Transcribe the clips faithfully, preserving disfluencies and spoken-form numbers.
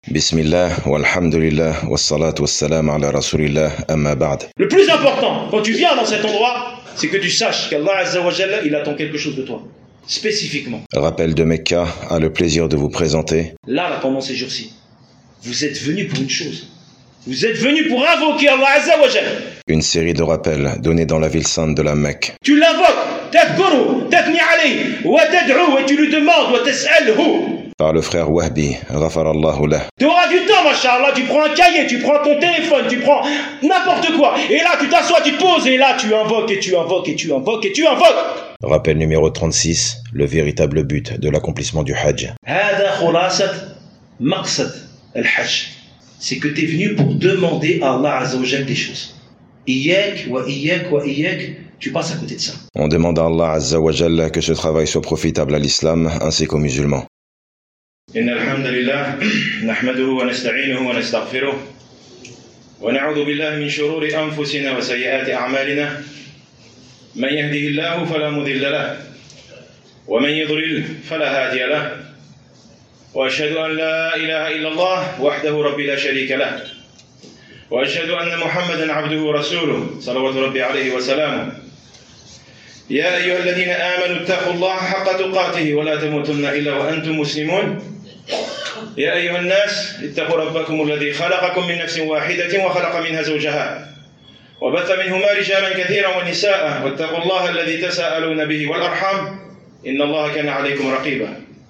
Bismillah, walhamdulillah, wassalatu wassalam ala rasulillah, amma ba'd. Le plus important, quand tu viens dans cet endroit, c'est que tu saches qu'Allah Azza wa Jalla, il attend quelque chose de toi, spécifiquement. Rappel de Mecca a le plaisir de vous présenter. Là, là, pendant ces jours-ci, vous êtes venus pour une chose. Vous êtes venus pour invoquer Allah Azza wa Jalla. Une série de rappels donnés dans la ville sainte de la Mecque. Tu l'invoques, tadhkuru, tathni alayhi, wa tad'u, et tu lui demandes, wa tas'alhu. Par le frère Wahbi, ghafarallahu lah. Tu auras du temps, masha'Allah, tu prends un cahier, tu prends ton téléphone, tu prends n'importe quoi. Et là, tu t'assois, tu te poses, et là, tu invoques, et tu invoques, et tu invoques, et tu invoques. Rappel numéro trente-six, le véritable but de l'accomplissement du Hajj. Hada khulasat maqsad al-Hajj. C'est que tu es venu pour demander à Allah Azza wa Jalla des choses. Iyak wa iyak wa iyak, tu passes à côté de ça. On demande à Allah Azza wa Jalla que ce travail soit profitable à l'islam ainsi qu'aux musulmans. إن الحمد لله نحمده ونستعينه ونستغفره ونعوذ بالله من شرور أنفسنا وسيئات أعمالنا من يهده الله فلا مضل له ومن يضلل فلا هادي له وأشهد أن لا إله إلا الله وحده ربي لا شريك له وأشهد أن محمدا عبده ورسوله صلوات ربي عليه وسلامه يا أيها الذين آمنوا اتقوا الله حق تقاته ولا تموتن إلا وأنتم مسلمون يا أيها الناس اتقوا ربكم الذي خلقكم من نفس واحدة وخلق منها زوجها وبث منهما رجالا كثيرا ونساء واتقوا الله الذي تساءلون به والأرحام إن الله كان عليكم رقيبا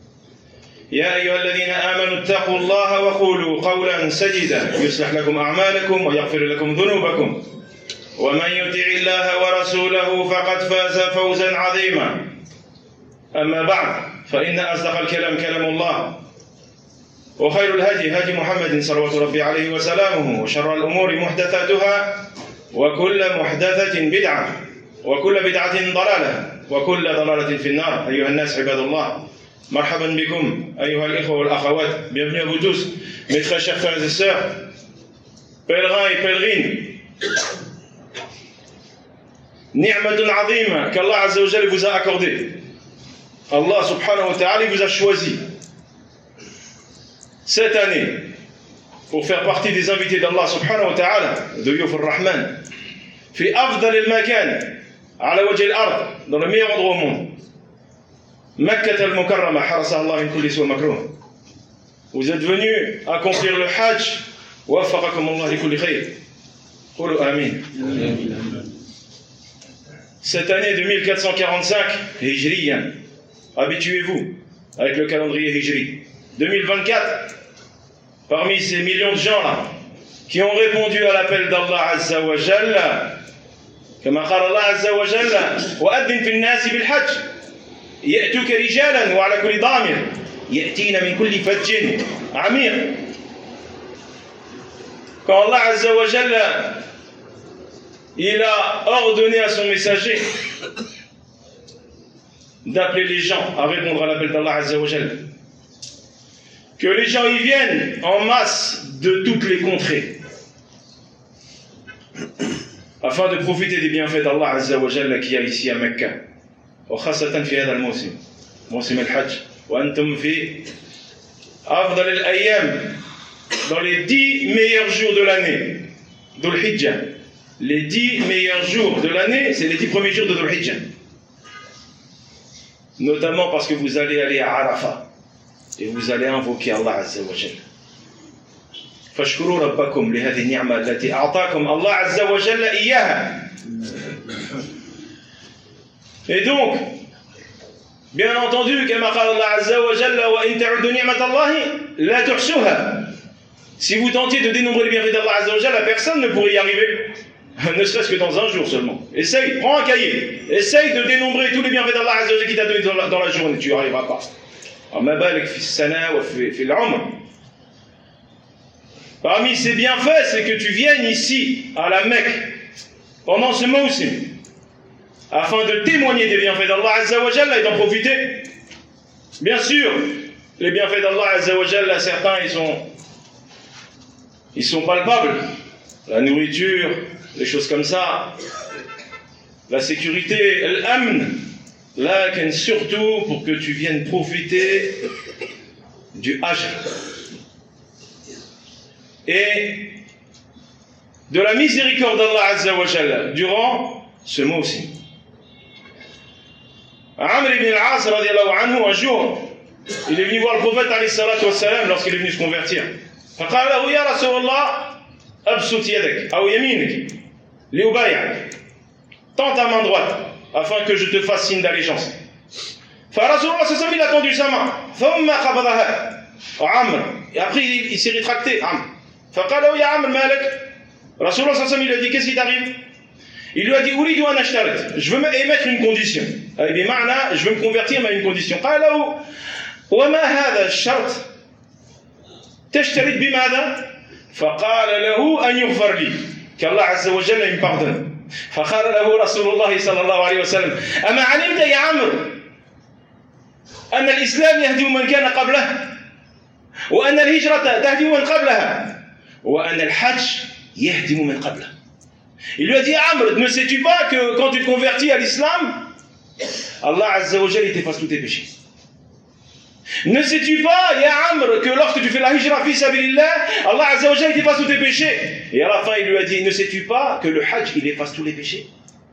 يا أيها الذين آمنوا اتقوا الله وقولوا قولا سديدا يصلح لكم أعمالكم ويغفر لكم ذنوبكم ومن يطع الله ورسوله فقد فاز فوزا عظيما أما بعد فإن أصدق الكلام كلام الله وخير الهدي هدي محمد صلوات ربي عليه وسلامه وشر الأمور محدثاتها وكل محدثة بدعة وكل بدعة ضلالة وكل ضلالة في النار أيها الناس عباد الله مرحبا بكم أيها الإخوة والأخوات bienvenue à vous tous mes très chers frères et sœurs pèlerins et pèlerines ni'matun azima qu'Allah Azza wa Jalla vous a accordé. Allah subhanahu wa ta'ala vous a choisi cette année pour faire partie des invités d'Allah subhanahu wa ta'ala de Yuf al-Rahman fi afdal al-makan ala wajh al-ard, dans le meilleur endroit au monde, Makkah al-Mukarrama harasa Allah min kulli su' makruh. Vous êtes venus accomplir le Hajj wa waffaqakum Allah li kulli khair. Qulu amin. Cette année de mille quatre cent quarante-cinq, Hijriyan, habituez-vous avec le calendrier Hijri. deux mille vingt-quatre, parmi ces millions de gens-là, qui ont répondu à l'appel d'Allah Azza wa Jalla, comme Allah Azza wa Jalla, وَأَذِّنْ فِي النَّاسِ بِالْحَجِّ يَأْتُوكَ رِجَالًا وَعَلَى كُلِّ ضَامِرٍ يَأْتِينَ مِنْ كُلِّ فَجٍّ عَمِيقٍ. Quand Allah Azza wa Jalla il a ordonné à son messager d'appeler les gens à répondre à l'appel d'Allah Azza wa Jalla. Que les gens y viennent en masse de toutes les contrées afin de profiter des bienfaits d'Allah Azza wa Jalla qui y a ici à Mecca. وخاصة في هذا الموسم موسم الحج وأنتم في أفضل الأيام dans les dix meilleurs jours de l'année Dhul Hijjah. Les dix meilleurs jours de l'année, c'est les dix premiers jours de Dhul Hijjah. Notamment parce que vous allez aller à Arafat et vous allez invoquer Allah Azza wa Jalla. Fashkuru rabbakum li hadhihi ni'ma allati a'takum Allah Azza wa Jalla iyyaha. Et donc, bien entendu, kama qala Allah Azza wa Jalla wa in ta'uddu ni'matallahi la tuhsuha. Si vous tentiez de dénombrer les bienfaits d'Allah Azza wa Jalla, personne ne pourrait y arriver. Ne serait-ce que dans un jour seulement. Essaye, prends un cahier, essaye de dénombrer tous les bienfaits d'Allah Azza wa Jalla qui t'a donné dans la, dans la journée, tu n'y arriveras pas. Parmi ces bienfaits, c'est que tu viennes ici, à la Mecque, pendant ce mawsim, afin de témoigner des bienfaits d'Allah Azza wa Jalla et d'en profiter. Bien sûr, les bienfaits d'Allah Azza wa Jalla, certains, ils sont, ils sont palpables. La nourriture, les choses comme ça, la sécurité, l'amn, là, surtout pour que tu viennes profiter du Hajj. et de la miséricorde d'Allah Azza wa Jalla durant ce mois aussi. Amr ibn al-As radiallahu anhu, un jour, il est venu voir le prophète alayhi salatu wassalam lorsqu'il est venu se convertir. فقال له يا رسول الله أبسط يدك أو يمينك لأبايعك. Tends ta main droite afin que je te fasse signe d'allégeance. فرسول الله صلى الله عليه وسلم il a tendu sa main. ثم قبضها عمرو. Et après il, il s'est rétracté. عمرو. فقال له يا عمرو مالك. رسول الله صلى الله عليه وسلم il lui a dit qu'est-ce qui t'arrive? Il lui a dit أريد أن أشترط. Je veux émettre une condition. بمعنى je veux me convertir mais à une condition. قال له وما هذا الشرط؟ تشترط بماذا؟ فقال له أن يغفر لي كالله عز وجل me pardonne. فقال له رسول الله صلى الله عليه وسلم أما علمت يا عمرو أن الإسلام يهدم من كان قبله وأن الهجرة تهدم من قبلها وأن الحج يهدم من قبله. Il lui a dit Amr, ne sais-tu pas que quand tu te convertis à l'islam, Allah Azza wa Jalla t'efface tous tes péchés. Ne sais-tu pas, ya Amr, que lorsque tu fais la hijra fi sabilillah, Allah Azza wa Jalla t'efface tous tes péchés. Et à la fin il lui a dit, ne sais-tu pas que le hajj il efface tous les péchés.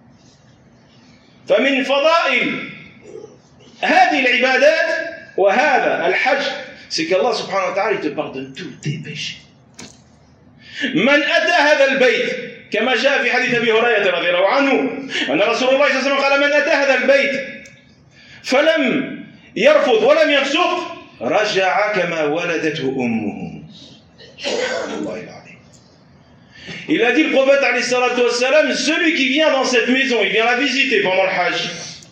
فمن فضائل هذه العبادات وهذا الحج c'est qu'Allah subhanahu wa ta'ala il te pardonne tous tes péchés. من أتى هذا البيت كما جاء في حديث أبي هريرة رضي الله عنه أن رسول الله صلى الله عليه وسلم قال من أتى هذا البيت فلم يرفض ولم يفسق رجع كما ولدته أمه. سبحان الله العظيم. Il a dit le prophète alayhi salatu wassalam, celui qui vient dans cette maison, il vient la visiter pendant le hajj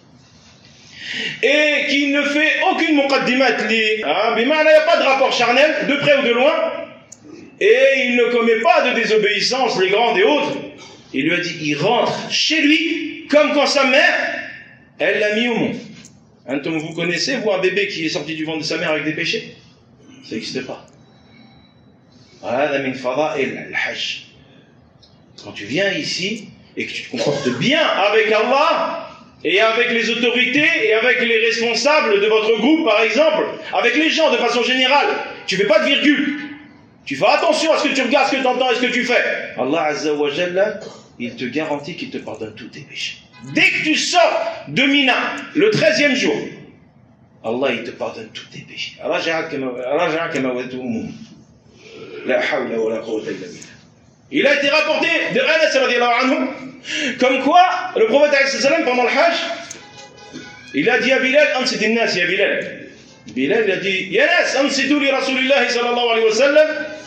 et qui ne fait aucune muqaddimat li, hein, il n'y a pas de rapport charnel de près ou de loin, et il ne commet pas de désobéissance, les grandes et autres. Il lui a dit, il rentre chez lui comme quand sa mère, elle l'a mis au monde. Antum, vous connaissez, vous, un bébé qui est sorti du ventre de sa mère avec des péchés? Ça n'existe pas. Quand tu viens ici et que tu te comportes bien avec Allah et avec les autorités et avec les responsables de votre groupe, par exemple, avec les gens de façon générale, tu ne fais pas de virgule. Tu fais attention à ce que tu regardes, ce que tu entends et ce que tu fais. Allah Azza wa Jalla, il te garantit qu'il te pardonne tous tes péchés. Dès que tu sors de Mina, le treizième jour, Allah il te pardonne tous tes péchés. Il a été rapporté de Anas radiallahu anhu, comme quoi le prophète alayhi salam pendant le hajj, il a dit à Bilal, ansit an-nas ya Bilal. Bilal il a dit, ya nas, ansitu li rasulillahi sallallahu alayhi wa sallam.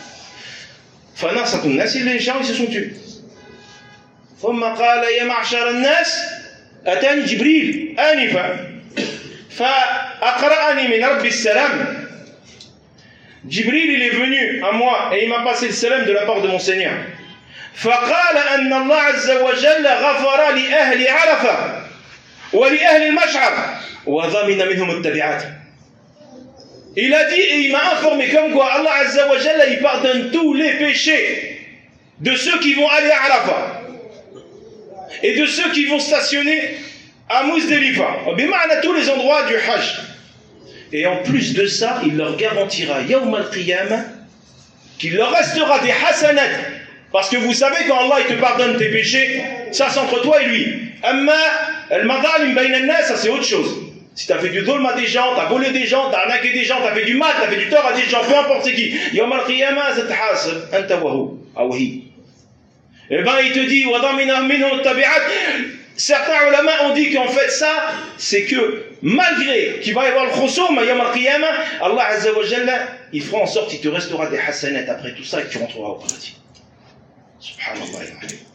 فنصت الناس اللي gens ils se sont tus. ثم قال يا معشر الناس أتاني جبريل آنفا فأقرأني من رب السلام. Jibril il est venu à moi et il m'a passé le salam de la part de mon Seigneur. فقال أن الله عز وجل غفر لأهل عرفة ولأهل المشعر وضمن منهم التبعات. Il a dit et il m'a informé comme quoi Allah Azza wa Jalla il pardonne tous les péchés de ceux qui vont aller à Arafat et de ceux qui vont stationner à Muzdalifa, à tous les endroits du Hajj. Et en plus de ça, il leur garantira Yawm al-Qiyamah qu'il leur restera des hasanat. Parce que vous savez quand Allah il te pardonne tes péchés, ça c'est entre toi et lui. Amma al-madalim bayna an-nas, ça c'est autre chose. Si tu as fait du dhulm à des gens, tu as volé des gens, tu as arnaqué des gens, tu as fait du mal, tu as fait du tort à des gens, peu importe c'est qui. Yawm al-Qiyamah, zatahasab, anta wa hu, awhi. Eh ben il te dit, wa damina minhu tabi'at. Certains ulama ont dit qu'en fait ça, c'est que malgré qu'il va y avoir le khusum à Yawm al-Qiyamah, Allah Azza wa Jalla, il fera en sorte qu'il te restera des hasanat après tout ça et que tu rentreras au paradis. Subhanallah.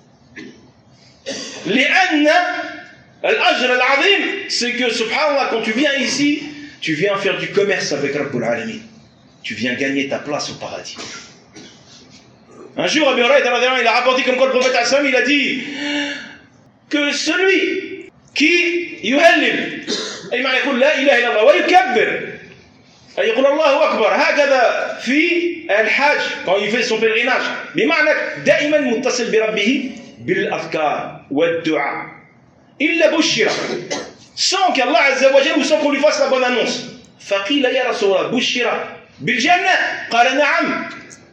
Li'anna al-ajr al-azim, c'est que subhanallah, quand tu viens ici, tu viens faire du commerce avec Rabbul Alamin. Tu viens gagner ta place au paradis. Un jour, Abu Hurayrah, il a rapporté comme quoi le prophète Assam, il a dit que celui qui yuhallil, il m'a dit la ilaha illallah wa yukabbir, il dit Allahu Akbar, هكذا في الحج, quand il fait son pèlerinage, بمعنى دائما متصل بربه بالأذكار والدعاء. إلا بشر, sans qu'Allah Azza wa Jalla ou sans qu'on lui fasse la bonne annonce. فقيل يا رسول الله بشر بالجنة, قال نعم.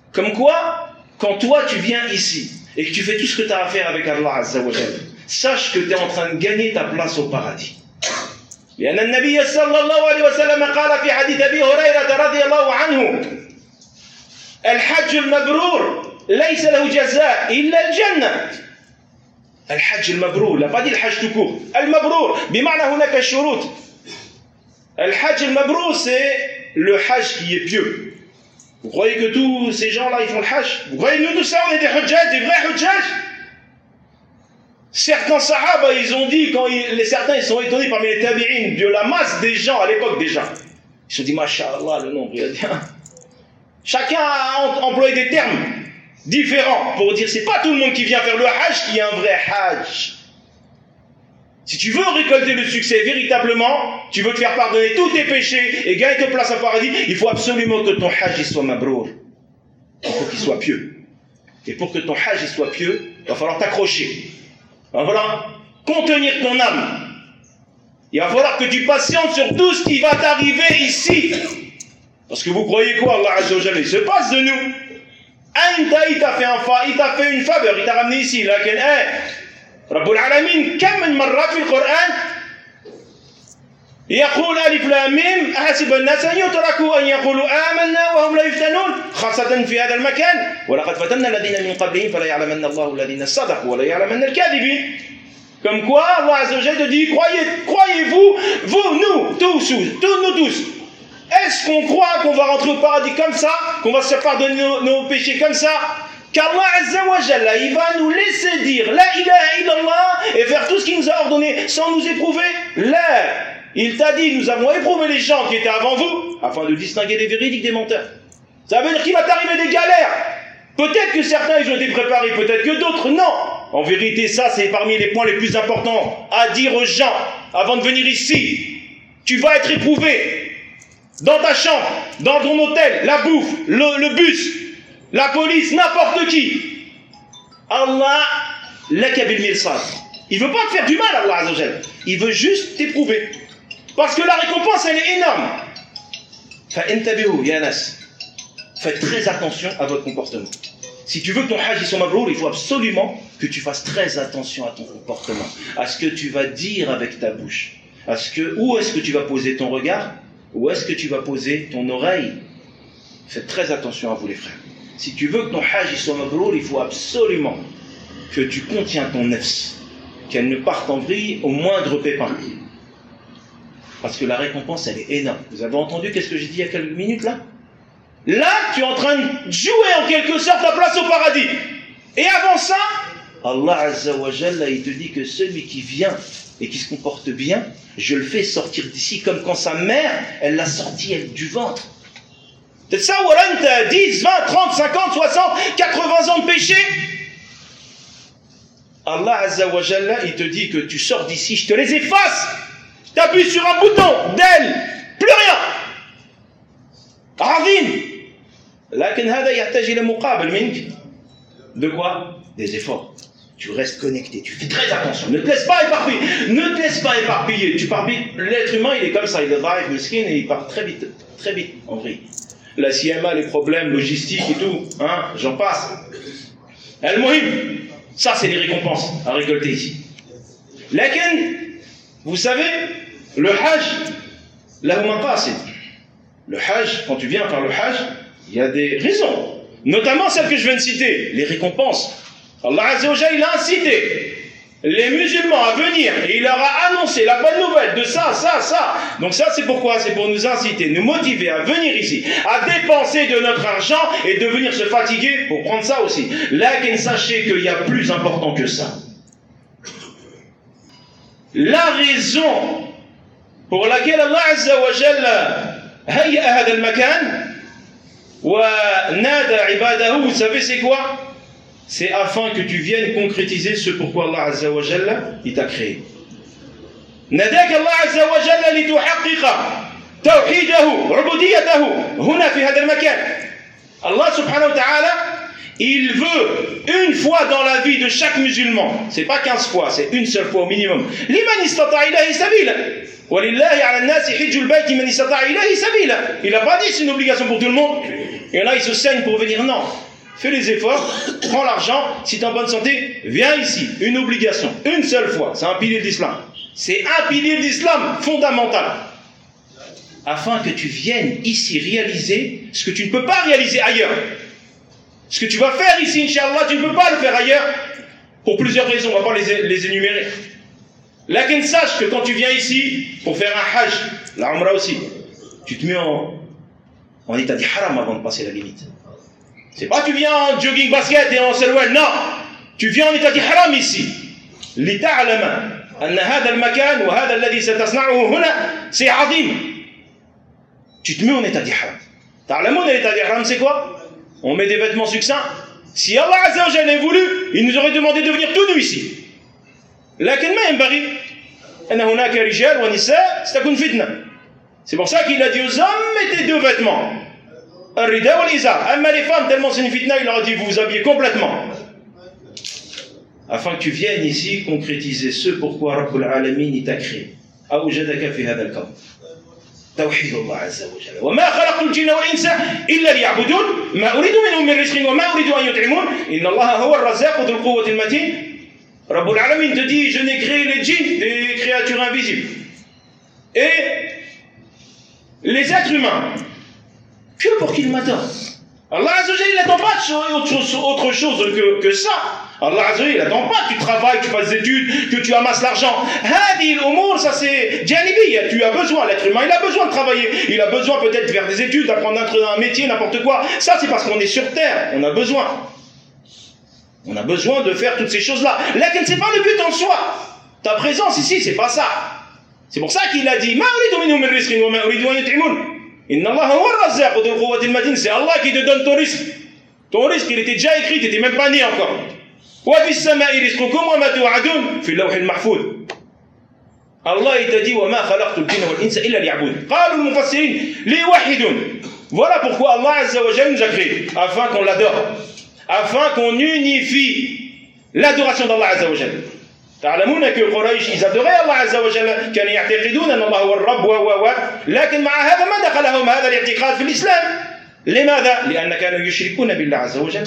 Comme quoi, quand toi tu viens ici et que tu fais tout ce que tu as à faire avec Allah Azza wa Jalla, sache que tu es en train de gagner ta place au paradis. لأن النبي صلى الله عليه وسلم قال في حديث أبي هريرة رضي الله عنه الحج المبرور ليس له جزاء إلا الجنة. الحج المبرور لا pas dit الحج tout court. المبرور بمعنى هناك الشروط. الحج المبرور c'est le hajj qui est pieux. Vous croyez que tous ces gens-là ils font le hajj? Vous croyez que nous tous ça on est des hujjaj, des vrais hujjaj? Certains sahaba, ils ont dit, quand ils, les, certains ils sont étonnés parmi les tabi'in de la masse des gens à l'époque déjà. Ils se sont dit, Masha'Allah, le nombre, il a dit. Chacun a employé des termes différents pour dire, c'est pas tout le monde qui vient faire le hajj qui est un vrai hajj. Si tu veux récolter le succès véritablement, tu veux te faire pardonner tous tes péchés et gagner ta place au paradis, il faut absolument que ton hajj soit mabrour. Il faut qu'il soit pieux. Et pour que ton hajj soit pieux, il va falloir t'accrocher. Il va falloir contenir ton âme. Il va falloir que tu patientes sur tout ce qui va t'arriver ici. Parce que vous croyez quoi, Allah Azza wa Jalla, il se passe de nous. Aïnta, il t'a fait un fa, il t'a fait une faveur, il t'a ramené ici. Lakin, eh, Rabbul Alamin, kam min marra fi al-Qur'an, يقول ألف لام ميم أحسب الناس أن يتركوا أن يقولوا آمنا وهم لا يفتنون خاصة في هذا المكان ولقد فتنا الذين من قبلهم فلا يعلمن الله الذين صدقوا ولا يعلمن الكاذبين. Comme quoi, Allah Azza wa Jalla dit, croyez, croyez-vous, vous, nous, tous, tous, nous tous, est-ce qu'on croit qu'on va rentrer au paradis comme ça, qu'on va se pardonner nos, nos péchés comme ça, qu'Allah Azza wa Jalla, il va nous laisser dire la ilaha illallah et faire tout ce qu'il nous a ordonné sans nous éprouver? Là, il t'a dit, nous avons éprouvé les gens qui étaient avant vous, afin de distinguer les véridiques des menteurs. Ça veut dire qu'il va t'arriver des galères. Peut-être que certains, ils ont été préparés, peut-être que d'autres, non. En vérité, ça, c'est parmi les points les plus importants à dire aux gens, avant de venir ici. Tu vas être éprouvé. Dans ta chambre, dans ton hôtel, la bouffe, le, le bus, la police, n'importe qui. Allah, laka bil mirsad. Il veut pas te faire du mal, Allah Azza wa Jalla. Il veut juste t'éprouver. Parce que la récompense, elle est énorme. Fa'intabihu, ya nas. Faites très attention à votre comportement. Si tu veux que ton hajj soit mabrour, il faut absolument que tu fasses très attention à ton comportement, à ce que tu vas dire avec ta bouche, à ce que, où est-ce que tu vas poser ton regard, où est-ce que tu vas poser ton oreille. Faites très attention à vous les frères. Si tu veux que ton hajj soit mabrour, il faut absolument que tu contiens ton nefs, qu'elle ne parte en vrille au moindre pépin. Parce que la récompense, elle est énorme. Vous avez entendu qu'est-ce que j'ai dit il y a quelques minutes là? Là, tu es en train de jouer en quelque sorte ta place au paradis. Et avant ça, Allah Azza wa Jalla, il te dit que celui qui vient et qui se comporte bien, je le fais sortir d'ici comme quand sa mère, elle l'a sorti elle, du ventre. C'est ça, Warren, t'as dix, vingt, trente, cinquante, soixante, quatre-vingts ans de péché. Allah Azza wa Jalla, il te dit que tu sors d'ici, je te les efface. Tu appuies sur un bouton d'aile, plus rien. عظيم لكن هذا يحتاج إلى مقابل منك. De quoi? Des efforts. Tu restes connecté, tu fais très attention. Ne te laisse pas éparpiller. Ne te laisse pas éparpiller. Tu parpilles. L'être humain, il est comme ça. Il est drive, mesquin, et il part très vite, très vite en vrille. La C M A, les problèmes logistiques et tout, hein, j'en passe. Al-Muhim, ça c'est les récompenses à récolter ici. Lakin, vous savez, le hajj, lahu maqasid. Le hajj, quand tu viens faire le hajj, il y a des raisons. Notamment celles que je viens de citer, les récompenses. Allah Azza wa Jalla, il a incité les musulmans à venir et il leur a annoncé la bonne nouvelle de ça, ça, ça. Donc ça, c'est pourquoi? C'est pour nous inciter, nous motiver à venir ici, à dépenser de notre argent et de venir se fatiguer pour prendre ça aussi. Là, sachez qu'il y a plus important que ça. La raison pour laquelle Allah Azza wa Jalla هيأ هذا المكان ونادى عباده, vous savez c'est quoi? C'est afin que tu viennes concrétiser ce pourquoi Allah Azza wa Jalla il t'a créé. ناداك الله عز وجل لتحقق توحيده وعبوديته هنا في هذا المكان. Allah subhanahu wa ta'ala, il veut une fois dans la vie de chaque musulman, c'est pas quinze fois, c'est une seule fois au minimum. لمن استطاع إليه سبيلا ولله على الناس حج البيت من استطاع إليه سبيلا. Il n'a pas dit c'est une obligation pour tout le monde. Il y en a, ils se saignent pour venir. Non. Fais les efforts, prends l'argent, si tu es en bonne santé, viens ici. Une obligation, une seule fois. C'est un pilier d'islam. C'est un pilier d'islam fondamental. Afin que tu viennes ici réaliser ce que tu ne peux pas réaliser ailleurs. Ce que tu vas faire ici, Inch'Allah, tu ne peux pas le faire ailleurs. Pour plusieurs raisons, on ne va pas les, les énumérer. Lakin sache que quand tu viens ici, pour faire un hajj, la umrah aussi, tu te mets en, en état d'ihram avant de passer la limite. C'est pas tu viens en jogging basket et en selwell, non. Tu viens en état d'ihram ici. لتعلم أن هذا المكان وهذا الذي ستصنعه هنا c'est عظيم. Tu te mets en état d'ihram. تعلمون l'état d'ihram c'est quoi? On met des vêtements succincts. Si Allah Azza wa Jalla avait voulu, il nous aurait demandé de venir tous nous ici. لكن ما ينبغي أن هناك رجال ونساء ستكون فتنة. C'est pour ça qu'il a dit aux hommes, mettez deux vêtements. الرداء والإزار. Amma les femmes, tellement c'est une fitna, il leur a dit, vous vous habillez complètement. Afin que tu viennes ici concrétiser ce pourquoi Rabbul Alamin t'a créé. أوجدك في هذا الكون. توحيد الله عز وجل. وما خلقت الجن والإنس إلا ليعبدون ما أريد منهم من رزق وما أريد أن يطعمون إن الله هو الرزاق ذو القوة المتين. Rabbul Alamin te dit, je n'ai créé les djinns, des créatures invisibles. Et les êtres humains, que pour qu'ils m'adorent. Allah Azza wa Jalla, il n'attend pas autre chose, autre chose que, que ça. Allah Azza wa Jalla, il n'attend pas que tu travailles, que tu fasses des études, que tu amasses l'argent. Hadi al-umur, ça c'est janibiyya. Tu as besoin, l'être humain, il a besoin de travailler. Il a besoin peut-être de faire des études, d'apprendre un, un métier, n'importe quoi. Ça c'est parce qu'on est sur terre, on a besoin. On a besoin de faire toutes ces choses-là. Là, ce n'est pas le but en soi. Ta présence ici, c'est pas ça. C'est pour ça qu'il a dit c'est Allah qui te donne ton risque. Ton risque, il était déjà écrit, tu n'étais même pas né encore. Allah, il t'a dit voilà pourquoi Allah Azza wa Jalla nous a créé, afin qu'on l'adore, afin qu'on unifie l'adoration d'Allah Azza wa Jalla. تعلمون que قريش ils adoraient Allah Azza wa Jalla كانوا يعتقدون أن الله هو الرب و و لكن مع هذا ما دخلهم هذا الاعتقاد في الإسلام. لماذا؟ لأن كانوا يشركون بالله عز وجل.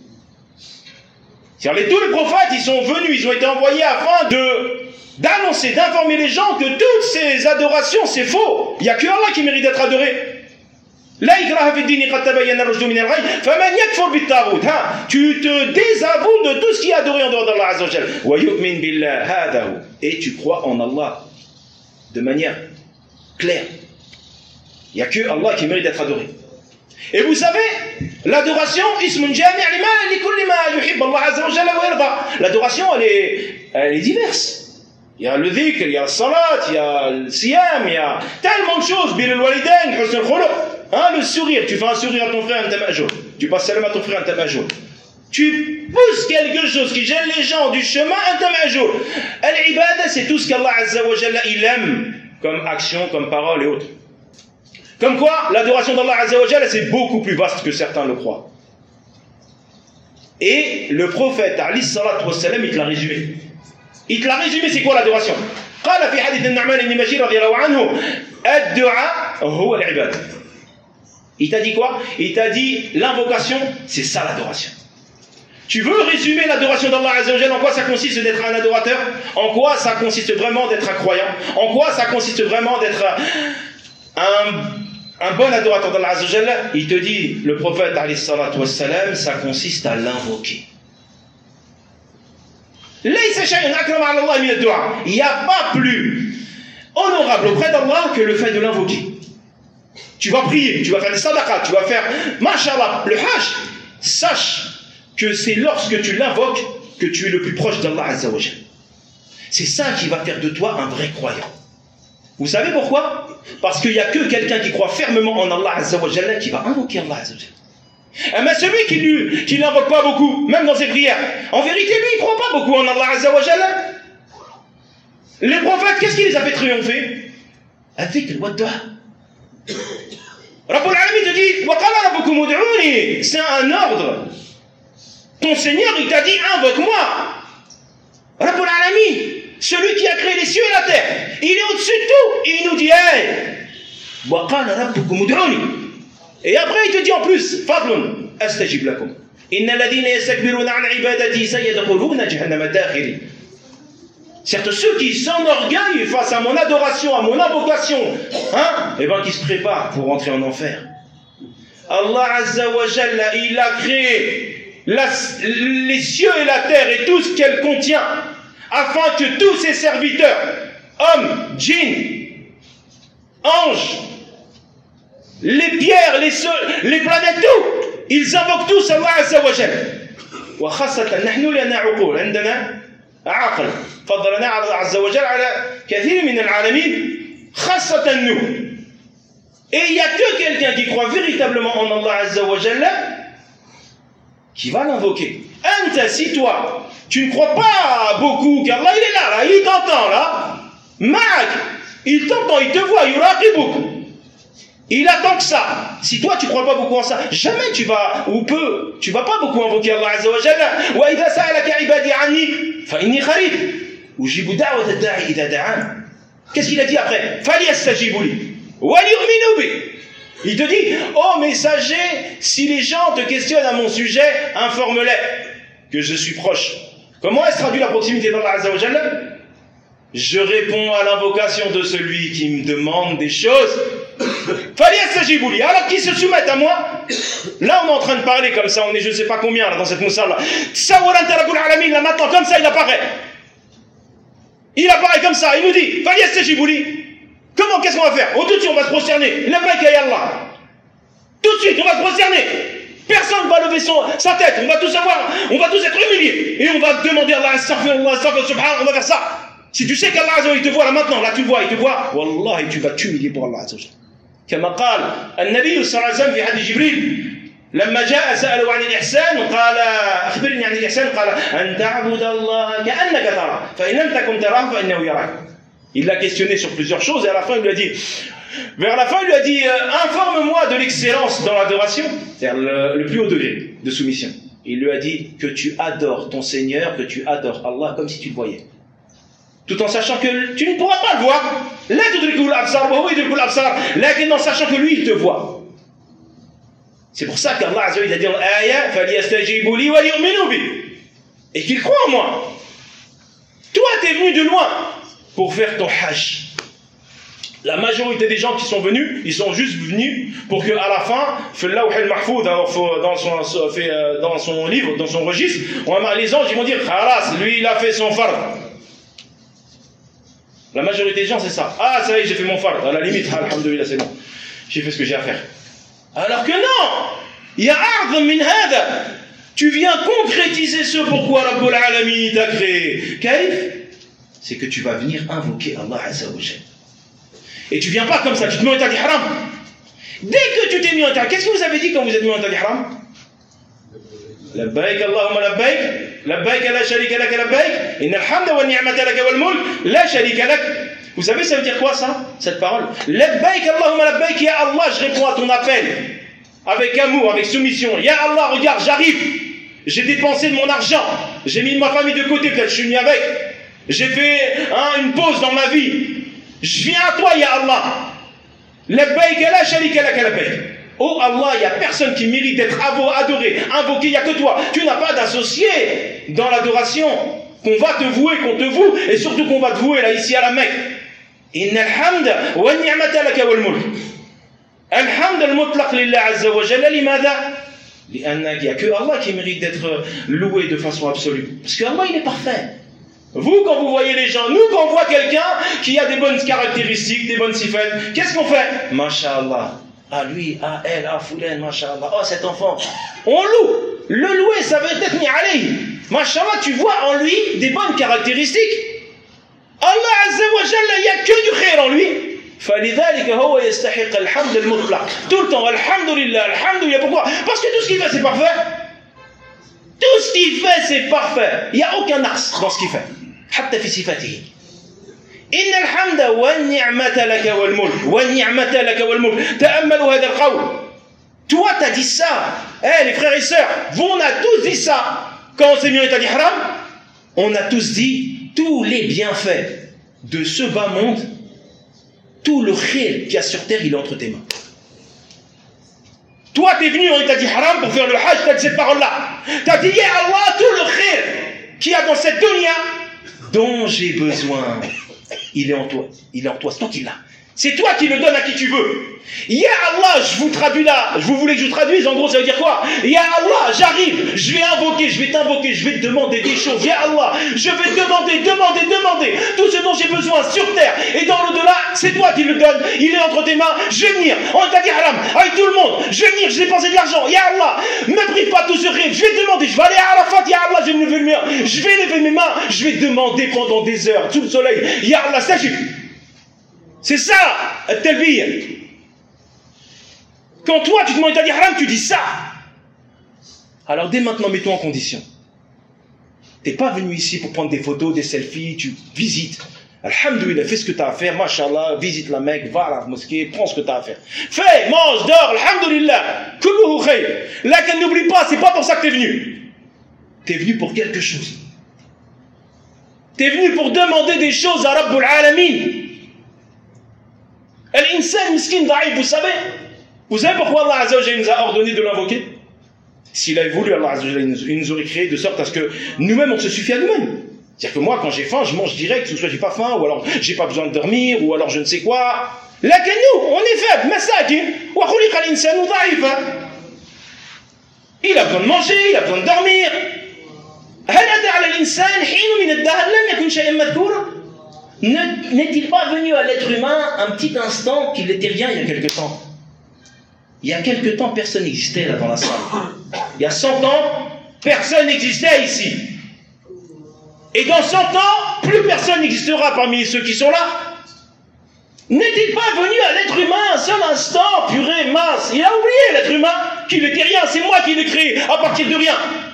Tous les prophètes ils sont venus, ils ont été envoyés afin de d'annoncer, d'informer les gens que toutes ces adorations c'est faux. Il n'y a que Allah qui mérite d'être adoré. لا إكراه في الدين قد تبين الرشد من الغي فمن يكفر بالطاغوت. Tu te désavoues de tout ce qui est adoré en dehors d'Allah Azza wa Jalla. ويؤمن بالله هذا هو. Et tu crois en Allah de manière claire. Il n'y a que Allah qui mérite d'être adoré. Et vous savez, l'adoration, ismun jami' li kulli ma yuhibbu Allah Azza wa Jalla wa yarda. L'adoration, elle est, elle est diverse. Il y a le dhikr, il y a le salat, il y a le siyam, il y a tellement de choses. Bil al-walidain, husn al-khuluq. Hein, le sourire, tu fais un sourire à ton frère, un tamajour. Tu passes salam à ton frère, un tamajour. Tu pousses quelque chose qui gêne les gens du chemin, un tamajour. Al-ibada, c'est tout ce qu'Allah Azza wa Jalla il aime, comme action, comme parole et autres. Comme quoi, l'adoration d'Allah Azza wa Jalla, c'est beaucoup plus vaste que certains le croient. Et le prophète, alayhi salatu wa salam, il te l'a résumé. Il te l'a résumé, c'est quoi l'adoration? قال في حديث النعمان بن بشير رضي الله عنه الدعاء هو العبادة. Il t'a dit quoi? Il t'a dit l'invocation, c'est ça l'adoration. Tu veux résumer l'adoration d'Allah Azza wa Jalla? En quoi ça consiste d'être un adorateur? En quoi ça consiste vraiment d'être un croyant? En quoi ça consiste vraiment d'être un, un bon adorateur d'Allah Azza wa Jalla? Il te dit, le prophète alayhi salatu wa salam, ça consiste à l'invoquer. Il n'y a pas plus honorable auprès d'Allah que le fait de l'invoquer. Tu vas prier, tu vas faire des sadaqat, tu vas faire mashallah, le hajj. Sache que c'est lorsque tu l'invoques que tu es le plus proche d'Allah Azza wa Jalla. C'est ça qui va faire de toi un vrai croyant. Vous savez pourquoi? Parce qu'il n'y a que quelqu'un qui croit fermement en Allah Azza wa Jalla qui va invoquer Allah Azza wa Jalla. Mais celui qui lui, qui l'invoque pas beaucoup, même dans ses prières, en vérité, lui, il ne croit pas beaucoup en Allah Azza wa Jalla. Les prophètes, qu'est-ce qui les a fait triompher? Adhikr wa du'a. Rabbul Alamin te dit, wa qala rabbukum ud'uni. C'est un ordre. Ton Seigneur, il t'a dit, invoque-moi. Rabbul Alamin, celui qui a créé les cieux et la terre, il est au-dessus de tout. Et il nous dit, hey, wa qala rabbukum ud'uni. Et après, il te dit en plus, Fadlun, astajib lakum. Inna ladhina yastakbiruna an ibadati sayadkhuluna jahannama dakhirin. Certes, ceux qui s'enorgueillent face à mon adoration, à mon invocation, hein, eh ben, qui se préparent pour rentrer en enfer. Allah Azza wa Jalla, il a créé la, les cieux et la terre et tout ce qu'elle contient, afin que tous ses serviteurs, hommes, djinns, anges, les pierres, les, sols, les planètes, tout, ils invoquent tous Allah Azza wa Jalla. Wa khassatan nahnu lana uqul, عندنا عقل فضلنا على الله عز وجل على كثير من العالمين خاصة nous. Et il n'y a que quelqu'un qui croit véritablement en Allah Azza wa Jalla qui va l'invoquer. Anta, si toi, tu ne crois pas beaucoup qu'Allah il est là, là, il t'entend là, Ma'ak, il t'entend, il te voit, yuraqibuk. Il attend que ça. Si toi tu crois pas beaucoup en ça, jamais tu vas, ou peu, tu vas pas beaucoup invoquer Allah Azza wa Jalla. Wa idha sa'alaka ibadi anni, fa inni kharib. Ujibu da'wat ad-da'i idha da'an. Qu'est-ce qu'il a dit après? Falyastajibu li. Wa liyu'minu bi. Il te dit, oh messager, si les gens te questionnent à mon sujet, informe-les que je suis proche. Comment est-ce traduit la proximité d'Allah Azza wa Jalla? Je réponds à l'invocation de celui qui me demande des choses. Alors qu'ils se soumettent à moi. Là on est en train de parler comme ça, on est je ne sais pas combien là, dans cette moussala là. Là maintenant comme ça il apparaît. Il apparaît comme ça, il nous dit comment, qu'est-ce qu'on va faire? Oh, tout de suite on va se prosterner. Labbaik ya Allah. Tout de suite on va se prosterner. Personne ne va lever son, sa tête, on va tous avoir, on va tous être humiliés. Et on va demander à Allah, astaghfirullah, astaghfirullah, subhanallah, on va faire ça. Si tu sais qu'Allah Azza wa Jalla, il te voit là maintenant, là tu le vois, il te voit, Wallah, tu vas t'humilier pour Allah Azza wa Jalla. كما قال النبي صلى الله عليه وسلم في حديث جبريل لما جاء سأله عن الإحسان قال أخبرني عن الإحسان قال أن تعبد الله كأنك تراه فإن لم تكن تراه فإنه يراك. Il l'a questionné sur plusieurs choses et à la fin il lui a dit, vers la fin il lui a dit, informe-moi de l'excellence dans l'adoration, c'est-à-dire le, le plus haut degré de soumission. Il lui a dit que tu adores ton Seigneur, que tu adores Allah comme si tu le voyais. Tout en sachant que tu ne pourras pas le voir. Là, tu te l'absar, là, en sachant que lui, il te voit. C'est pour ça qu'Allah Azza wa Jalla a dit dans l'ayah, فَلْيَسْتَجِيبُوا لِي وَلْيُؤْمِنُوا بِي. Et qu'il croit en moi. Toi, tu es venu de loin pour faire ton hajj. La majorité des gens qui sont venus, ils sont juste venus pour qu'à la fin, dans son, dans son livre, dans son registre, les anges ils vont dire, khalas, lui, il a fait son fard. La majorité des gens, c'est ça. Ah, ça y est, j'ai fait mon fard. À la limite, alhamdoulilah, c'est bon. J'ai fait ce que j'ai à faire. Alors que non! Ya a'zam min hada. Tu viens concrétiser ce pourquoi Rabbul Alamin t'a créé. Kaif? C'est que tu vas venir invoquer Allah Azza wa Jalla. Et tu viens pas comme ça, tu te mets en état d'ihram. Dès que tu t'es mis en état, qu'est-ce que vous avez dit quand vous êtes mis en état d'ihram? Labbaik Allahumma labbaik. Labbaik la sharika lak labbaik. Innal hamda wa ni'mata lak wal mulk la sharika lak. Vous savez ça veut dire quoi ça, cette parole? Labbaik Allahumma labbaik, ya Allah, je réponds à ton appel avec amour, avec soumission. Ya Allah, regarde, j'arrive. J'ai dépensé de mon argent. J'ai mis ma famille de côté, peut-être je suis venu avec. J'ai fait hein, une pause dans ma vie. Je viens à toi, ya Allah. Labbaik la sharika lak labbaik. Oh Allah, il n'y a personne qui mérite d'être adoré, invoqué, il n'y a que toi. Tu n'as pas d'associé dans l'adoration. Qu'on va te vouer, qu'on te voue, et surtout qu'on va te vouer là, ici à la Mecque. Inna alhamda wa ni'mata laka wal mulk. Alhamd al-mutlaq lillah azza wa jalla, limada? Il n'y a que Allah qui mérite d'être loué de façon absolue. Parce que Allah, il est parfait. Vous, quand vous voyez les gens, nous, quand on voit quelqu'un qui a des bonnes caractéristiques, des bonnes sifat, qu'est-ce qu'on fait? Masha'Allah. Ah lui, ah elle, ah Foulen, Masha'Allah, oh cet enfant. On loue. Le louer, ça veut être ni alayhi. Masha'Allah, tu vois en lui des bonnes caractéristiques. Allah Azza wa Jalla, il n'y a que du khair en lui. فلذلك هو يستحق الحمد المطلق. Tout le temps, alhamdulillah, alhamdulillah. Pourquoi? Parce que tout ce qu'il fait, c'est parfait. Tout ce qu'il fait, c'est parfait. Il n'y a aucun ars dans ce qu'il fait. حتى في صفاته. إن الحمد والنعمة لك والملك والنعمة لك والملك. تأملوا هذا القول. Toi, t'as dit ça. Eh, les frères et sœurs, vous, on a tous dit ça. Quand on s'est mis en état d'ihram, on a tous dit tous les bienfaits de ce bas monde, tout le khir qu'il y a sur terre, il est entre tes mains. Toi, tu es venu, on t'a dit haram pour faire le hajj, tu as dit cette parole-là. Tu as dit, ya Allah, tout le khir qu'il y a dans cette dunya dont j'ai besoin, il est en toi. Il est en toi, c'est toi qui l'as. C'est toi qui le donnes à qui tu veux. Ya Allah, je vous traduis là, je vous voulais que je vous traduise, en gros ça veut dire quoi? Ya Allah, j'arrive, je vais invoquer, je vais t'invoquer, je vais te demander des choses. Ya Allah, je vais te demander, demander, demander tout ce dont j'ai besoin sur terre et dans l'au-delà, c'est toi qui le donnes, il est entre tes mains, je vais venir, on t'a dit haram, avec tout le monde, je vais venir, je vais dépenser de l'argent, Ya Allah, me prive pas tout ce rêve, je vais te demander, je vais aller à Arafat, Ya Allah, je vais me lever le mien, je vais lever mes mains, je vais demander pendant des heures, sous le soleil, Ya Allah, sache. C'est ça, At-Talbiyya. Quand toi, tu te demandes, t'as dit haram, tu dis ça. Alors dès maintenant, mets-toi en condition. T'es pas venu ici pour prendre des photos, des selfies, tu visites. Alhamdoulilah, fais ce que tu as à faire, mashallah, visite la Mecque, va à la mosquée, prends ce que tu as à faire. Fais, mange, dors, alhamdoulilah, kulluhu khayr. Là, qu'elle n'oublie pas, c'est pas pour ça que tu es venu. Tu es venu pour quelque chose. Tu es venu pour demander des choses à Rabbul Alamin. Al-insan miskin da'if, vous savez, vous savez pourquoi Allah Azza wa Jalla nous a ordonné de l'invoquer? S'il avait voulu, Allah Azza wa Jalla, il nous aurait créé de sorte à ce que nous-mêmes on se suffit à nous-mêmes. C'est-à-dire que moi, quand j'ai faim, je mange direct, soit j'ai pas faim, ou alors j'ai pas besoin de dormir, ou alors je ne sais quoi. Là que nous, on est faible, masakin, wa khuliqa al-insanu da'ifa. Il a besoin de manger, il a besoin de dormir. هل أتى على الإنسان حين من الدهر لم يكن شيئا مذكورا؟ N'est-il pas venu à l'être humain un petit instant qu'il n'était rien il y a quelque temps? Il y a quelque temps, personne n'existait là dans la salle. Il y a cent ans, personne n'existait ici. Et dans cent ans, plus personne n'existera parmi ceux qui sont là. N'est-il pas venu à l'être humain un seul instant, purée, mince? Il a oublié l'être humain qu'il n'était rien, c'est moi qui l'ai créé à partir de rien.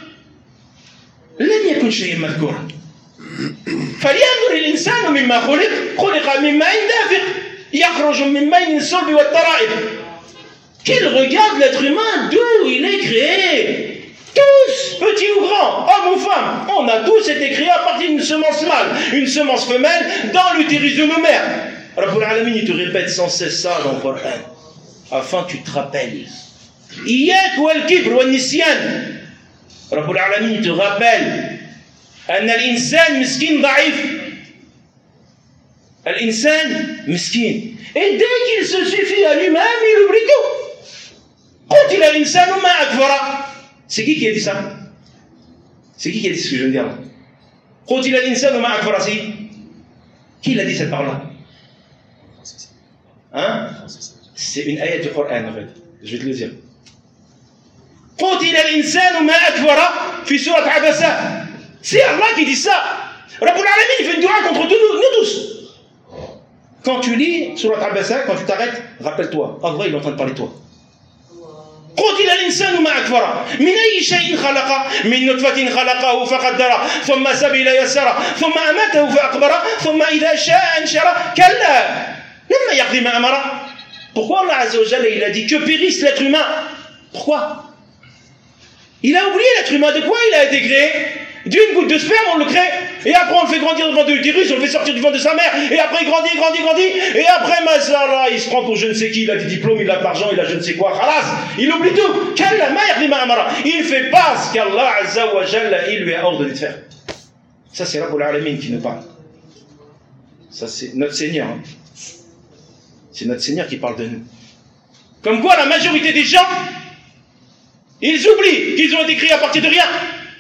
لم يكن شيئا مذكورا. فلينظر الإنسان مما خلق خلق من ماء دافق يخرج من بين الصلب والترائب. Qu'il regarde l'être humain d'où il est créé. Tous, petits ou grands, hommes ou femmes, on a tous été créés à partir d'une semence mâle, une semence femelle dans l'utérus de nos mères. Rabbul Alamin, il te répète sans cesse ça dans le Coran, afin que tu te rappelles. Iyyak wal kibr wal nisyan. Rabbul Alamin, il te rappelle. أن الإنسان مسكين ضعيف. الإنسان مسكين. Et dès qu'il se suffit à lui-même, il oublie tout. قتل الإنسان ما أكفره. C'est qui qui a dit ça? C'est qui qui a dit ce que je viens de dire là? قتل الإنسان ما أكفره. C'est qui l'a dit cette parole-là? Hein? C'est une ayat du Coran en fait. Je vais te le dire. قتل الإنسان ما أكفره في سورة عبسة. C'est Allah qui dit ça. Rabbul Alamin, il fait une dua contre nous, nous tous. Quand tu lis Surat Abasa, quand tu t'arrêtes, rappelle-toi, Allah il est en train de parler de toi. قتل الإنسان ما أكفره من أي شيء خلقه من نطفة خلقه فقدره ثم سبيل يسره ثم أماته فأقبره ثم إذا شاء أنشره كلا لما يقضي ما أمره. Pourquoi Allah Azza wa Jalla il a dit que périsse l'être humain? Pourquoi? Il a oublié l'être humain. De quoi il a été créé? D'une goutte de sperme, on le crée, et après on le fait grandir devant de l'utérus, on le fait sortir du ventre de sa mère, et après il grandit, grandit, grandit, et après, Mazara, il se prend pour je ne sais qui, il a des diplômes, il a de l'argent, il a je ne sais quoi, khalas, il oublie tout. Il fait pas ce qu'Allah Azza wa Jalla, il lui a ordonné de faire. Ça, c'est Rabbul Alamin qui nous parle. Ça, c'est notre Seigneur. Hein. C'est notre Seigneur qui parle de nous. Comme quoi, la majorité des gens, ils oublient qu'ils ont été créés à partir de rien.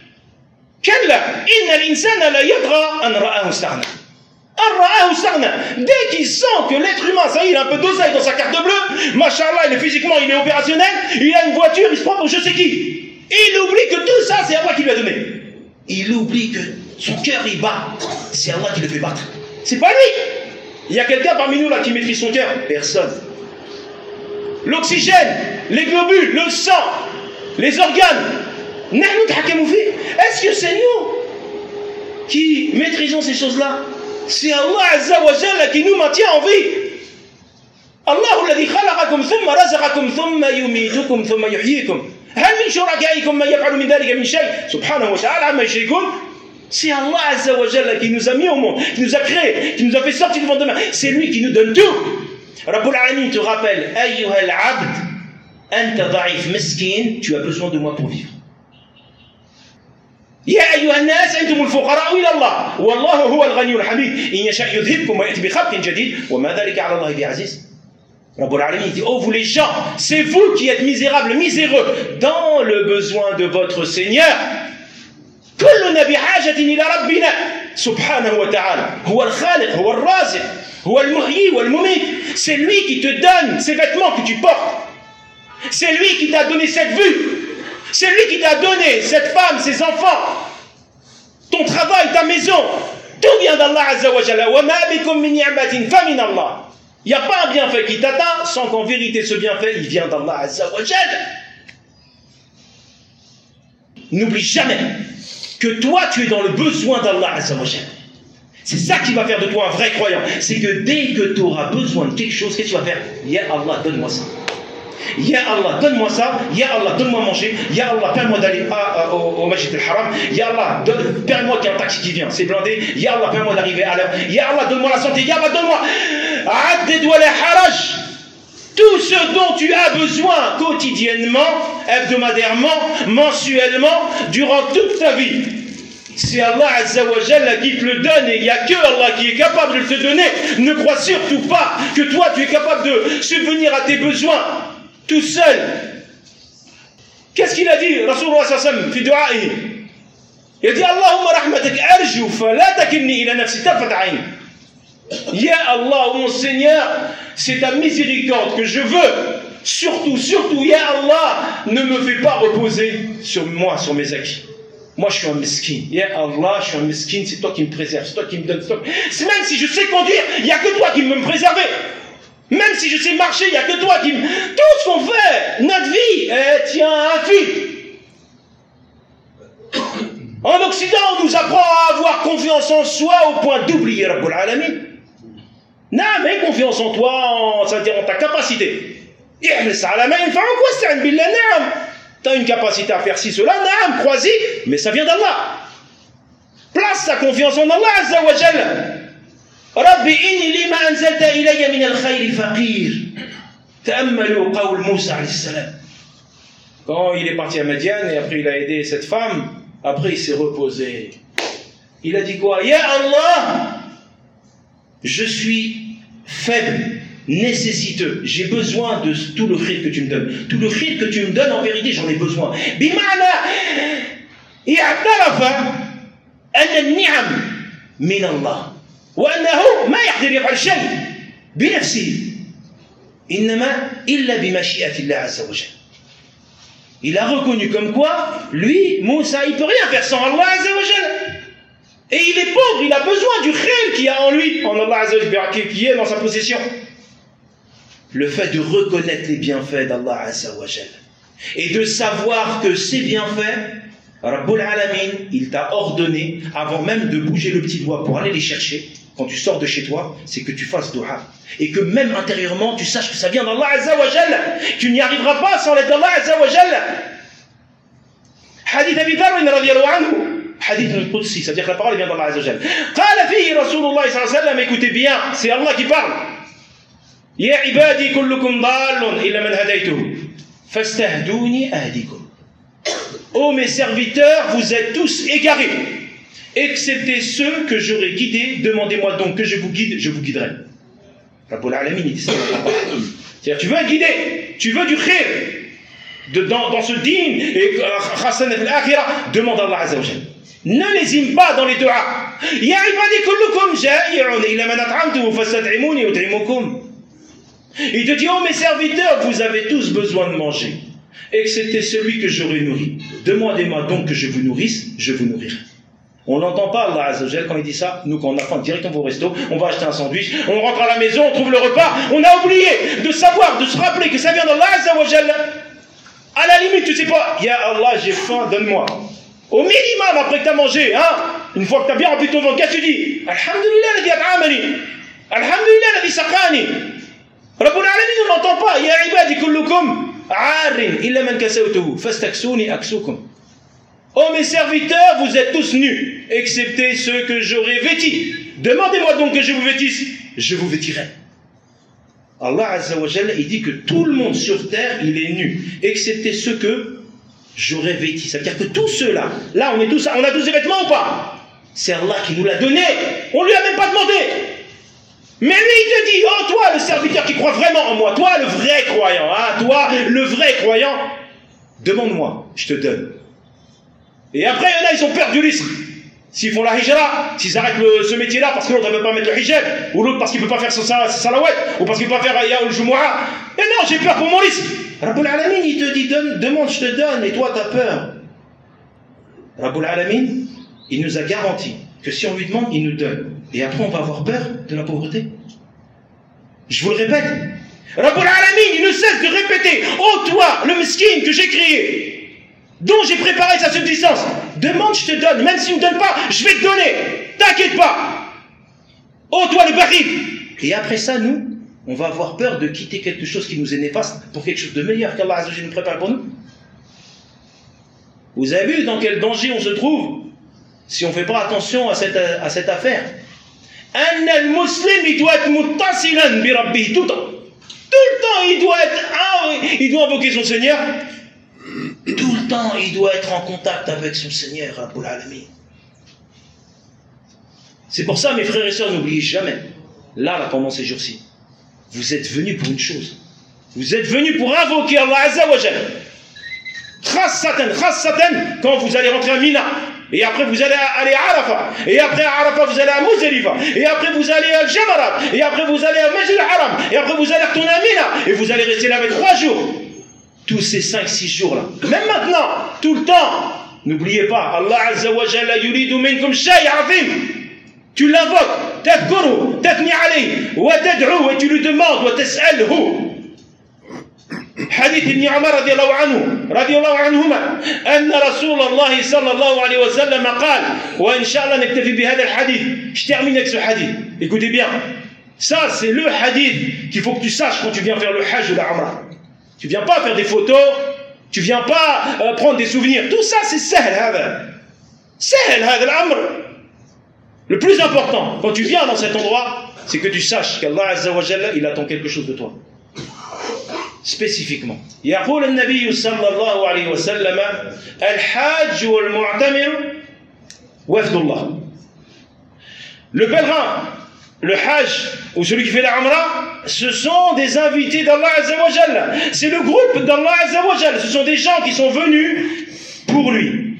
كلا إن الإنسان لا يطغى أن رآه استغنى. أن رآه استغنى. Dès qu'il sent que l'être humain, ça y est, il a un peu d'oseille dans sa carte bleue, machallah, il est physiquement, il est opérationnel, il a une voiture, il se prend pour je sais qui. Il oublie que tout ça, c'est Allah qui lui a donné. Il oublie que son cœur, il bat. C'est Allah qui le fait battre. C'est pas lui. Il y a quelqu'un parmi nous là qui maîtrise son cœur? Personne. L'oxygène, les globules, le sang, les organes. Est-ce que c'est nous qui maîtrisons ces choses-là? C'est Allah Azza wa Jalla qui nous maintient en vie. Allah الذي خلقكم ثم رزقكم ثم يميتكم ثم يحييكم هل من شركائكم من يفعل من ذلك من شيء سبحانه وتعالى عما يشركون. C'est Allah Azza wa Jalla qui nous a mis au monde, qui nous a créés, qui nous a fait sortir du ventre de mer. C'est lui qui nous donne tout. Rabbul Alamin te rappelle, ayyuha al-abd Anta da'if miskin, tu as besoin de moi pour vivre. يا أيها الناس أنتم الفقراء إلى الله والله هو الغني الحميد إن يشاء يذهبكم ويأتي بخلق جديد وما ذلك على الله بعزيز. Rabbul Alamin dit, oh vous les gens, c'est vous qui êtes misérables, miséreux, dans le besoin de votre Seigneur. كلنا بحاجة إلى ربنا سبحانه وتعالى هو الخالق هو الرازق هو المحيي والمميت. C'est lui qui te donne ces vêtements que tu portes. C'est lui qui t'a donné cette vue. C'est lui qui t'a donné cette femme, ces enfants, ton travail, ta maison. Tout vient d'Allah Azza wa Jalla. Wa ma bikum min ni'matin fa min Allah. Il n'y a pas un bienfait qui t'atteint sans qu'en vérité ce bienfait, il vient d'Allah Azza wa Jalla. N'oublie jamais que toi, tu es dans le besoin d'Allah Azza wa Jalla. C'est ça qui va faire de toi un vrai croyant. C'est que dès que tu auras besoin de quelque chose, qu'est-ce que tu vas faire? Ya Allah, donne-moi ça. Ya Allah, donne-moi ça. Ya Allah, donne-moi manger. Ya Allah, permets-moi d'aller au, au Masjid al-Haram. Ya Allah, permets-moi qu'il y ait un taxi qui vient, c'est blindé. Ya Allah, permets-moi d'arriver à l'heure. Ya Allah, donne-moi la santé. Ya Allah, donne-moi. Added wa la haraj. Tout ce dont tu as besoin quotidiennement, hebdomadairement, mensuellement, durant toute ta vie. C'est Allah Azza wa Jalla qui te le donne et il n'y a que Allah qui est capable de le te donner. Ne crois surtout pas que toi tu es capable de subvenir à tes besoins tout seul. Qu'est-ce qu'il a dit Rasulullah sallallahu alayhi wa sallam fi du'a'ihi? Il a dit Allahumma rahmatak arju fa la takilni ila nafsi tarfat ayn. Ya Allah, mon Seigneur, c'est ta miséricorde que je veux. Surtout, surtout, Ya Allah, ne me fais pas reposer sur moi, sur mes acquis. Moi, je suis un miskin. Ya Allah, je suis un miskin, c'est toi qui me préserves, c'est toi qui me donnes. C'est même si je sais conduire, il n'y a que toi qui me préserver. Même si je sais marcher, il n'y a que toi qui me... Tout ce qu'on fait, notre vie, elle tient à un fil. En Occident, on nous apprend à avoir confiance en soi au point d'oublier Rabbul Alamin. Non, mais confiance en toi, c'est-à-dire en ta capacité. Ihlis ala ma yanfa'uk wasta'in billah, naam. Tu as une capacité à faire ci, cela, naam, crois-y, mais ça vient d'Allah. Place ta confiance en Allah Azza wa Jalla. Rabbi inni lima anzalta ilayya min al-khayri faqir. Ta'ammalu qawl Moussa alayhi salam. Quand il est parti à Madian et après il a aidé cette femme, après il s'est reposé. Il a dit quoi? Ya Allah, je suis faible, nécessiteux, j'ai besoin de tout le khir que tu me donnes. Tout le khir que tu me donnes, en vérité, j'en ai besoin. Bima'na i'tarafa anna an-ni'am min Allah wa annahu ma yaqdir yaf'al shay bi nafsihi innama illa bi mashi'ati Allah azza wa jalla. Il a reconnu comme quoi, lui, Moussa, il peut rien faire sans Allah azza wa jalla. Et il est pauvre, il a besoin du khayr qu'il y a en lui, en Allah azza wa jalla, qui est dans sa possession. Le fait de reconnaître les bienfaits d'Allah azza wa jalla et de savoir que ces bienfaits, Rabbul Alamin, il t'a ordonné, avant même de bouger le petit doigt pour aller les chercher, quand tu sors de chez toi, c'est que tu fasses dua. Et que même intérieurement, tu saches que ça vient d'Allah azza wa jalla. Tu n'y arriveras pas sans l'aide d'Allah azza wa jalla. Hadith Abi Dharr radiyallahu anhu. Hadith al-Qudsi, c'est-à-dire que la parole vient d'Allah azza wa jalla. Qala fihi Rasulullah sallallahu alayhi wa sallam, écoutez bien, c'est Allah qui parle. Ya ibadi kullukum dallun illa man hadaytuhu fastahduni ahdikum. Ô mes serviteurs, vous êtes tous égarés, excepté ceux que j'aurai guidés. Demandez-moi donc que je vous guide, je vous guiderai. Rabbul Alamin, il dit ça. C'est-à-dire, tu veux être guidé, tu veux du khir de, dans, dans ce din et Hassan al-Akhira, demande à Allah azza wa jalla. Ne lésime pas dans les du'a. Ya ibadi kullukum ja'i'un illa man at'amtuhu fastad'imuni ut'imukum. Il te dit, oh mes serviteurs, vous avez tous besoin de manger, excepté celui que j'aurai nourri. Demandez-moi donc que je vous nourrisse, je vous nourrirai. On n'entend pas Allah azza wa jalla quand il dit ça. Nous, quand on a faim, direct on va au resto, on va acheter un sandwich, on rentre à la maison, on trouve le repas. On a oublié de savoir, de se rappeler que ça vient d'Allah azza wa jalla. À la limite, tu sais pas, ya Allah, j'ai faim, donne-moi. Au minimum, après que tu as mangé, hein, une fois que tu as bien rempli ton ventre, qu'est-ce que tu dis? Alhamdulillah, ladhi at'amani. Alhamdulillah, ladhi saqani. Rabbul Alamin, on n'entend pas. Ya ibadi kullukum arin illa man kasawtuhu fastaksuni aksukum. Oh mes serviteurs, vous êtes tous nus, excepté ceux que j'aurai vêtis. Demandez-moi donc que je vous vêtisse, je vous vêtirai. Allah Azza wa Jalla, il dit que tout le monde sur terre, il est nu, excepté ceux que j'aurais vêtis. C'est-à-dire que tous ceux-là, là, on est tous, on a tous des vêtements ou pas? C'est Allah qui nous l'a donné. On lui a même pas demandé. Mais lui, il te dit, oh toi, le serviteur qui croit vraiment en moi, toi, le vrai croyant, hein, toi, le vrai croyant, demande-moi, je te donne. Et après, il y en a, ils ont peur du risque. S'ils font la hijra, s'ils arrêtent le, ce métier-là parce que l'autre ne veut pas mettre le hijab, ou l'autre parce qu'il ne peut pas faire son salawat, ou parce qu'il ne peut pas faire ya ou jumu'ah. Et non, j'ai peur pour mon risque. Rabbul Alamin, il te dit, donne, demande, je te donne, et toi, tu as peur. Rabbul Alamin, il nous a garanti que si on lui demande, il nous donne. Et après, on va avoir peur de la pauvreté. Je vous le répète. Rabbul Alamin, il ne cesse de répéter, oh toi, le mesquin que j'ai créé, dont j'ai préparé sa subsistance, demande, je te donne. Même s'il ne me donne pas, je vais te donner. T'inquiète pas. Oh, toi le bakhil. Et après ça, nous, on va avoir peur de quitter quelque chose qui nous est néfaste pour quelque chose de meilleur qu'Allah Azza wa Jalla nous prépare pour nous. Vous avez vu dans quel danger on se trouve si on ne fait pas attention à cette, à cette affaire. Un musulman, il doit être muttasilan bi rabbih tout le temps. Tout le temps, il doit être, ah, il doit invoquer son Seigneur. Tout le temps, il doit être en contact avec son Seigneur, Rabbul Alamin. C'est pour ça, mes frères et sœurs, n'oubliez jamais, là, là, pendant ces jours-ci, vous êtes venus pour une chose. Vous êtes venus pour invoquer Allah Azza wa Jalla. Khassatan, khassatan, quand vous allez rentrer à Mina, et après vous allez aller à Arafat, et après à Arafat vous allez à Muzdalifa, et après vous allez à Jamarat, et après vous allez à Masjid al-Haram, et après vous allez retourner à Mina, et vous allez rester là avec trois jours. Tous ces cinq six jours-là, même maintenant, tout le temps, n'oubliez pas, Allah Azza wa Jalla yuridu minkum shay' azim. Tu l'invoques, tadhkuru, tathni alayhi, wa tad'u, et tu lui demandes, wa tas'alhu. حديث ابن عمر رضي الله عنه رضي الله عنهما أن رسول الله صلى الله عليه وسلم قال وإن شاء الله نكتفي بهذا الحديث. Je termine avec ce hadith. Écoutez bien, ça c'est le hadith qu'il faut que tu saches quand tu viens faire le hajj ou la umrah. Tu viens pas faire des photos, tu viens pas euh, prendre des souvenirs. Tout ça c'est sahl هذا. sahl هذا الأمر. Le plus important quand tu viens dans cet endroit, c'est que tu saches qu'Allah Azza wa Jalla il attend quelque chose de toi. Spécifiquement. يقول النبي صلى الله عليه وسلم الحاج والمعتمر وفد الله. Le pèlerin, le hajj ou celui qui fait la umrah, ce sont des invités d'Allah Azza wa Jalla. C'est le groupe d'Allah Azza wa Jalla. Ce sont des gens qui sont venus pour lui.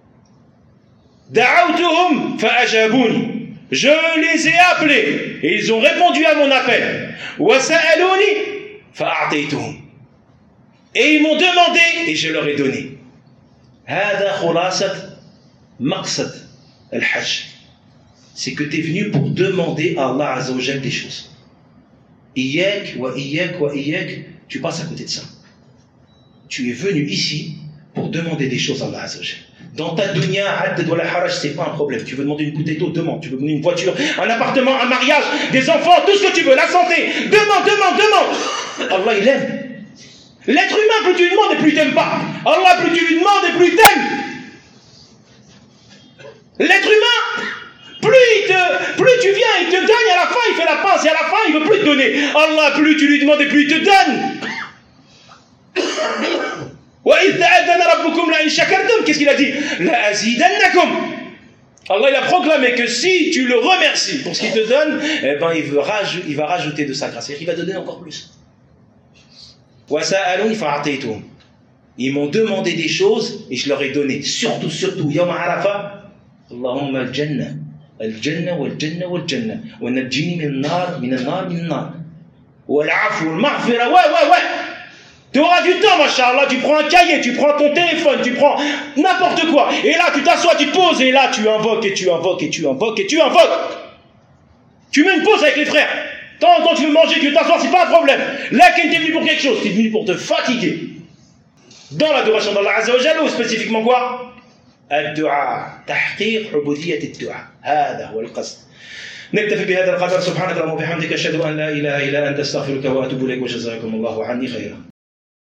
دعوتهم فأجابوني. Je les ai appelés et ils ont répondu à mon appel. وسألوني فأعطيتهم. Et ils m'ont demandé et je leur ai donné. هذا خلاصة مقصد الحج. C'est que tu es venu pour demander à Allah Azza wa Jalla des choses. إياك وإياك وإياك, tu passes à côté de ça. Tu es venu ici pour demander des choses à Allah Azza wa Jalla. Dans ta dunya, haddad wala haraj, c'est pas un problème. Tu veux demander une bouteille d'eau, demande. Tu veux demander une voiture, un appartement, un mariage, des enfants, tout ce que tu veux, la santé. Demande, demande, demande. Allah, il aime. L'être humain, plus tu lui demandes et plus il t'aime pas. Allah, plus tu lui demandes et plus il t'aime. L'être humain, plus, il te, plus tu viens, il te donne et à la fin, il fait la pince et à la fin, il veut plus te donner. Allah, plus tu lui demandes et plus il te donne. Qu'est-ce qu'il a dit? Allah il a proclamé que si tu le remercies pour ce qu'il te donne, eh ben il, veut raj- il va rajouter de sa grâce, il va te donner encore plus. Ils m'ont demandé des choses et je leur ai donné. Surtout, surtout, Yawm Arafah, Allahumma al-Jannah, al-Jannah wal-Jannah wal-Jannah, wa najjini min nar, min al-nar, min al-nar, wa al-afu wal-maghfira, ouais, ouais, ouais. Tu auras du temps, machallah, tu prends un cahier, tu prends ton téléphone, tu prends n'importe quoi. Et là, tu t'assois, tu te poses, et là, tu invoques, et tu invoques, et tu invoques, et tu invoques. Tu mets une pause avec les frères. De temps en temps, tu veux manger, tu veux t'asseoir, c'est pas un problème. Là, quand tu es venu pour quelque chose, tu es venu pour te fatiguer. Dans l'adoration d'Allah Azza wa Jalla, spécifiquement quoi? Ad-du'a, tahqir, ubudiyat ad-du'a. هذا هو القصد. نكتفي بهذا القدر. سبحانك اللهم وبحمدك أشهد أن لا إله إلا أنت أستغفرك وأتوب إليك وجزاكم الله عني خيرا.